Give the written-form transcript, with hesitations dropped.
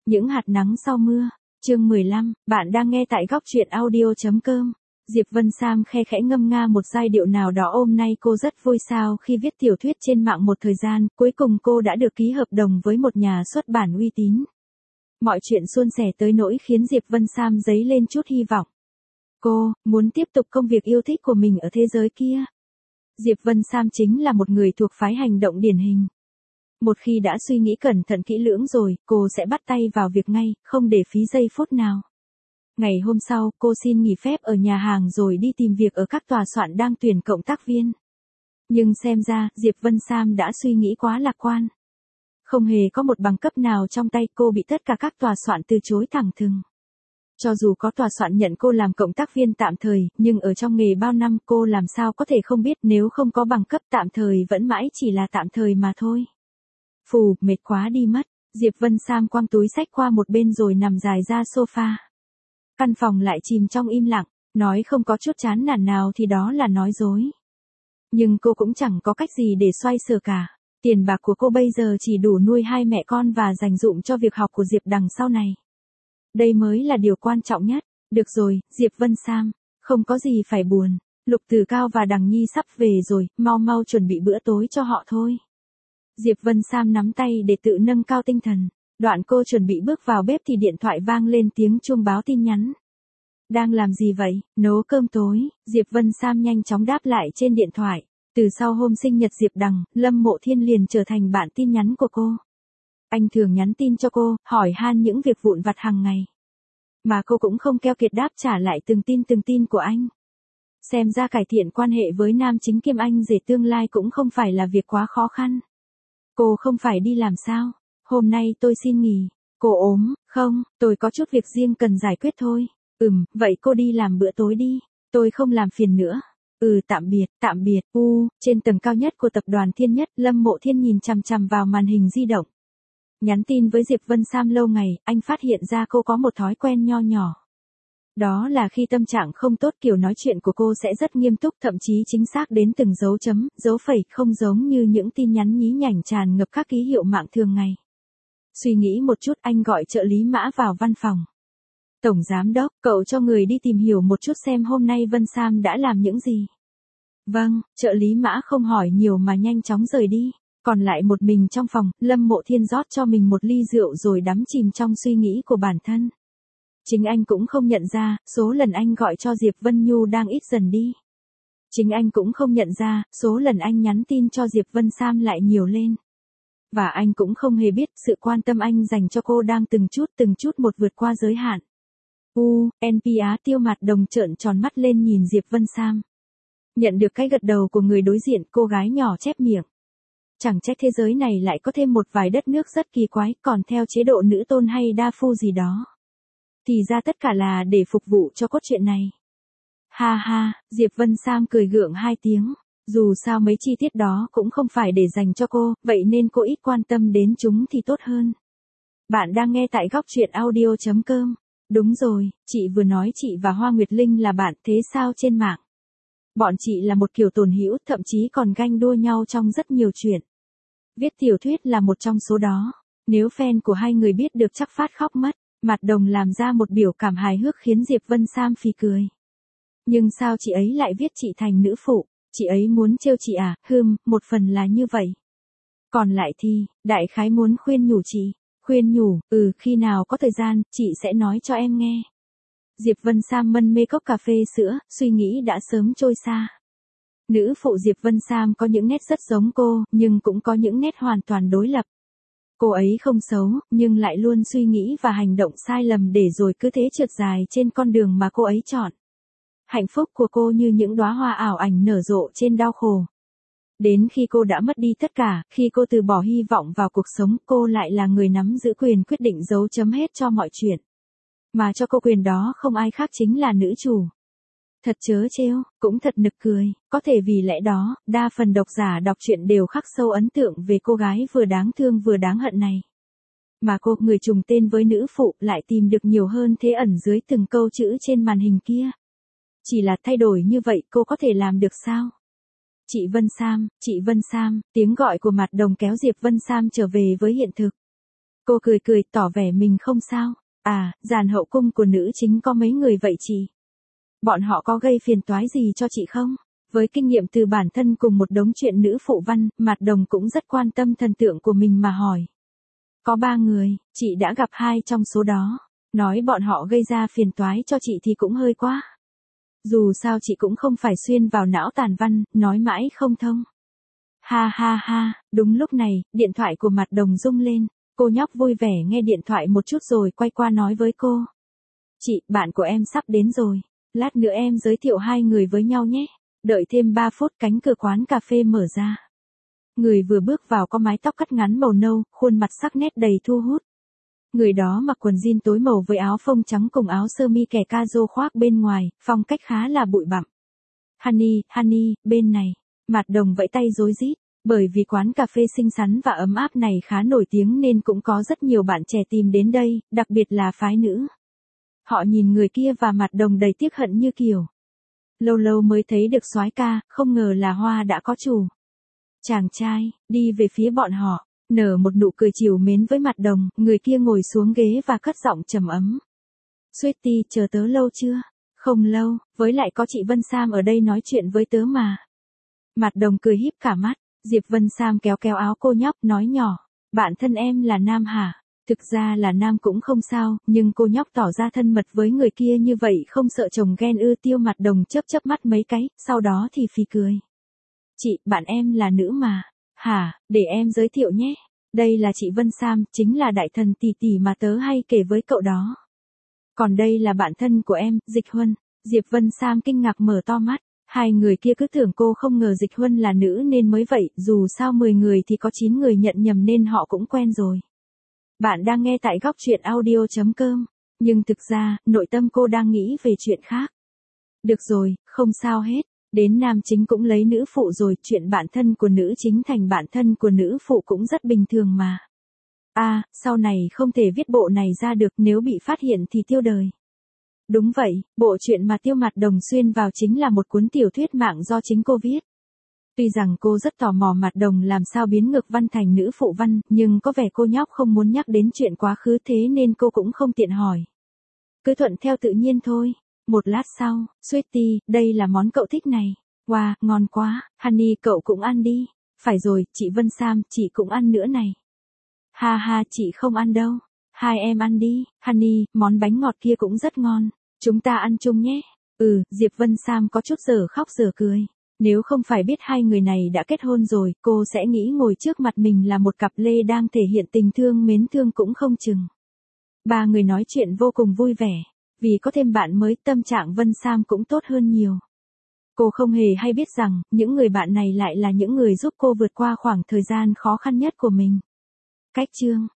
Những hạt nắng sau mưa, chương 15, bạn đang nghe tại góc truyện audio.com. Diệp Vân Sam khe khẽ ngâm nga một giai điệu nào đó. Hôm nay cô rất vui sao khi viết tiểu thuyết trên mạng một thời gian, cuối cùng cô đã được ký hợp đồng với một nhà xuất bản uy tín. Mọi chuyện suôn sẻ tới nỗi khiến Diệp Vân Sam dấy lên chút hy vọng. Cô muốn tiếp tục công việc yêu thích của mình ở thế giới kia. Diệp Vân Sam chính là một người thuộc phái hành động điển hình. Một khi đã suy nghĩ cẩn thận kỹ lưỡng rồi, cô sẽ bắt tay vào việc ngay, không để phí giây phút nào. Ngày hôm sau, cô xin nghỉ phép ở nhà hàng rồi đi tìm việc ở các tòa soạn đang tuyển cộng tác viên. Nhưng xem ra, Diệp Vân Sam đã suy nghĩ quá lạc quan. Không hề có một bằng cấp nào trong tay, cô bị tất cả các tòa soạn từ chối thẳng thừng. Cho dù có tòa soạn nhận cô làm cộng tác viên tạm thời, nhưng ở trong nghề bao năm cô làm sao có thể không biết nếu không có bằng cấp tạm thời vẫn mãi chỉ là tạm thời mà thôi. Phù, mệt quá đi mất. Diệp Vân Sam quăng túi xách qua một bên rồi nằm dài ra sofa. Căn phòng lại chìm trong im lặng, nói không có chút chán nản nào thì đó là nói dối. Nhưng cô cũng chẳng có cách gì để xoay sở cả. Tiền bạc của cô bây giờ chỉ đủ nuôi hai mẹ con và dành dụm cho việc học của Diệp đằng sau này. Đây mới là điều quan trọng nhất. Được rồi, Diệp Vân Sam, không có gì phải buồn. Lục Tử Cao và Đằng Nhi sắp về rồi, mau mau chuẩn bị bữa tối cho họ thôi. Diệp Vân Sam nắm tay để tự nâng cao tinh thần. Đoạn cô chuẩn bị bước vào bếp thì điện thoại vang lên tiếng chuông báo tin nhắn. Đang làm gì vậy? Nấu cơm tối. Diệp Vân Sam nhanh chóng đáp lại trên điện thoại. Từ sau hôm sinh nhật Diệp Đằng, Lâm Mộ Thiên liền trở thành bạn tin nhắn của cô. Anh thường nhắn tin cho cô, hỏi han những việc vụn vặt hàng ngày. Mà cô cũng không keo kiệt đáp trả lại từng tin của anh. Xem ra cải thiện quan hệ với nam chính kiêm anh rể tương lai cũng không phải là việc quá khó khăn. Cô không phải đi làm sao? Hôm nay tôi xin nghỉ. Cô ốm, không, tôi có chút việc riêng cần giải quyết thôi. Vậy cô đi làm bữa tối đi. Tôi không làm phiền nữa. Tạm biệt. Trên tầng cao nhất của tập đoàn Thiên Nhất, Lâm Mộ Thiên nhìn chằm chằm vào màn hình di động. Nhắn tin với Diệp Vân Sam lâu ngày, anh phát hiện ra cô có một thói quen nho nhỏ. Đó là khi tâm trạng không tốt kiểu nói chuyện của cô sẽ rất nghiêm túc, thậm chí chính xác đến từng dấu chấm, dấu phẩy, không giống như những tin nhắn nhí nhảnh tràn ngập các ký hiệu mạng thường ngày. Suy nghĩ một chút, anh gọi trợ lý Mã vào văn phòng. Tổng giám đốc, cậu cho người đi tìm hiểu một chút xem hôm nay Vân Sam đã làm những gì. Vâng, trợ lý Mã không hỏi nhiều mà nhanh chóng rời đi. Còn lại một mình trong phòng, Lâm Mộ Thiên rót cho mình một ly rượu rồi đắm chìm trong suy nghĩ của bản thân. Chính anh cũng không nhận ra, số lần anh gọi cho Diệp Vân Nhu đang ít dần đi. Chính anh cũng không nhận ra, số lần anh nhắn tin cho Diệp Vân Sam lại nhiều lên. Và anh cũng không hề biết, sự quan tâm anh dành cho cô đang từng chút một vượt qua giới hạn. NP Á Tiêu Mạt Đồng trợn tròn mắt lên nhìn Diệp Vân Sam. Nhận được cái gật đầu của người đối diện, cô gái nhỏ chép miệng. Chẳng trách thế giới này lại có thêm một vài đất nước rất kỳ quái, còn theo chế độ nữ tôn hay đa phu gì đó. Thì ra tất cả là để phục vụ cho cốt truyện này. Ha ha, Diệp Vân Sam cười gượng hai tiếng. Dù sao mấy chi tiết đó cũng không phải để dành cho cô, vậy nên cô ít quan tâm đến chúng thì tốt hơn. Bạn đang nghe tại góc truyện audio.com. Đúng rồi, chị vừa nói chị và Hoa Nguyệt Linh là bạn, thế sao trên mạng? Bọn chị là một kiểu tồn hữu, thậm chí còn ganh đua nhau trong rất nhiều chuyện. Viết tiểu thuyết là một trong số đó. Nếu fan của hai người biết được chắc phát khóc mất. Mạt Đồng làm ra một biểu cảm hài hước khiến Diệp Vân Sam phì cười. Nhưng sao chị ấy lại viết chị thành nữ phụ? Chị ấy muốn trêu chị à? Một phần là như vậy. Còn lại thì, đại khái muốn khuyên nhủ chị. Khuyên nhủ, khi nào có thời gian, chị sẽ nói cho em nghe. Diệp Vân Sam mân mê cốc cà phê sữa, suy nghĩ đã sớm trôi xa. Nữ phụ Diệp Vân Sam có những nét rất giống cô, nhưng cũng có những nét hoàn toàn đối lập. Cô ấy không xấu, nhưng lại luôn suy nghĩ và hành động sai lầm để rồi cứ thế trượt dài trên con đường mà cô ấy chọn. Hạnh phúc của cô như những đóa hoa ảo ảnh nở rộ trên đau khổ. Đến khi cô đã mất đi tất cả, khi cô từ bỏ hy vọng vào cuộc sống, cô lại là người nắm giữ quyền quyết định dấu chấm hết cho mọi chuyện. Mà cho cô quyền đó không ai khác chính là nữ chủ. Thật trớ trêu, cũng thật nực cười, có thể vì lẽ đó, đa phần độc giả đọc truyện đều khắc sâu ấn tượng về cô gái vừa đáng thương vừa đáng hận này. Mà cô, người trùng tên với nữ phụ, lại tìm được nhiều hơn thế ẩn dưới từng câu chữ trên màn hình kia. Chỉ là thay đổi như vậy cô có thể làm được sao? Chị Vân Sam, tiếng gọi của Mạt Đồng kéo Diệp Vân Sam trở về với hiện thực. Cô cười cười tỏ vẻ mình không sao. À, dàn hậu cung của nữ chính có mấy người vậy chị? Bọn họ có gây phiền toái gì cho chị không? Với kinh nghiệm từ bản thân cùng một đống chuyện nữ phụ văn, Mạt Đồng cũng rất quan tâm thần tượng của mình mà hỏi. Có 3 người, chị đã gặp 2 trong số đó. Nói bọn họ gây ra phiền toái cho chị thì cũng hơi quá. Dù sao chị cũng không phải xuyên vào não tàn văn, nói mãi không thông. Ha ha ha, đúng lúc này, điện thoại của Mạt Đồng rung lên. Cô nhóc vui vẻ nghe điện thoại một chút rồi quay qua nói với cô. Chị, bạn của em sắp đến rồi. Lát nữa em giới thiệu 2 người với nhau nhé. Đợi thêm 3 phút cánh cửa quán cà phê mở ra. Người vừa bước vào có mái tóc cắt ngắn màu nâu, khuôn mặt sắc nét đầy thu hút. Người đó mặc quần jean tối màu với áo phông trắng cùng áo sơ mi kẻ ca-rô khoác bên ngoài, phong cách khá là bụi bặm. Honey, bên này. Mạt Đồng vẫy tay rối rít. Bởi vì quán cà phê xinh xắn và ấm áp này khá nổi tiếng nên cũng có rất nhiều bạn trẻ tìm đến đây, đặc biệt là phái nữ. Họ nhìn người kia và Mạt Đồng đầy tiếc hận như kiểu. Lâu lâu mới thấy được soái ca, không ngờ là hoa đã có chủ. Chàng trai, đi về phía bọn họ, nở một nụ cười trìu mến với Mạt Đồng, người kia ngồi xuống ghế và cất giọng trầm ấm. Sweetie, chờ tớ lâu chưa? Không lâu, với lại có chị Vân Sam ở đây nói chuyện với tớ mà. Mạt Đồng cười híp cả mắt, Diệp Vân Sam kéo kéo áo cô nhóc nói nhỏ. Bạn thân em là nam hả? Thực ra là nam cũng không sao, nhưng cô nhóc tỏ ra thân mật với người kia như vậy không sợ chồng ghen ư. Tiêu Mạt Đồng chớp chớp mắt mấy cái, sau đó thì phì cười. Chị, bạn em là nữ mà. Hả, để em giới thiệu nhé. Đây là chị Vân Sam, chính là đại thần tỷ tỷ mà tớ hay kể với cậu đó. Còn đây là bạn thân của em, Dịch Huân. Diệp Vân Sam kinh ngạc mở to mắt. 2 người kia cứ tưởng cô không ngờ Dịch Huân là nữ nên mới vậy, dù sao 10 người thì có 9 người nhận nhầm nên họ cũng quen rồi. Bạn đang nghe tại góc truyện audio.com, nhưng thực ra, nội tâm cô đang nghĩ về chuyện khác. Được rồi, không sao hết, đến nam chính cũng lấy nữ phụ rồi, chuyện bạn thân của nữ chính thành bạn thân của nữ phụ cũng rất bình thường mà. À, sau này không thể viết bộ này ra được, nếu bị phát hiện thì tiêu đời. Đúng vậy, bộ truyện mà Tiêu Mạt Đồng xuyên vào chính là một cuốn tiểu thuyết mạng do chính cô viết. Tuy rằng cô rất tò mò Mạt Đồng làm sao biến ngược văn thành nữ phụ văn, nhưng có vẻ cô nhóc không muốn nhắc đến chuyện quá khứ thế nên cô cũng không tiện hỏi. Cứ thuận theo tự nhiên thôi. Một lát sau, Sweetie, đây là món cậu thích này. Wow, ngon quá, Honey cậu cũng ăn đi. Phải rồi, chị Vân Sam, chị cũng ăn nữa này. Ha ha, chị không ăn đâu. 2 em ăn đi, Honey, món bánh ngọt kia cũng rất ngon. Chúng ta ăn chung nhé. Diệp Vân Sam có chút giờ khóc giờ cười. Nếu không phải biết 2 người này đã kết hôn rồi, cô sẽ nghĩ ngồi trước mặt mình là một cặp lê đang thể hiện tình thương mến thương cũng không chừng. 3 người nói chuyện vô cùng vui vẻ. Vì có thêm bạn mới, tâm trạng Vân Sam cũng tốt hơn nhiều. Cô không hề hay biết rằng, những người bạn này lại là những người giúp cô vượt qua khoảng thời gian khó khăn nhất của mình. Cách chương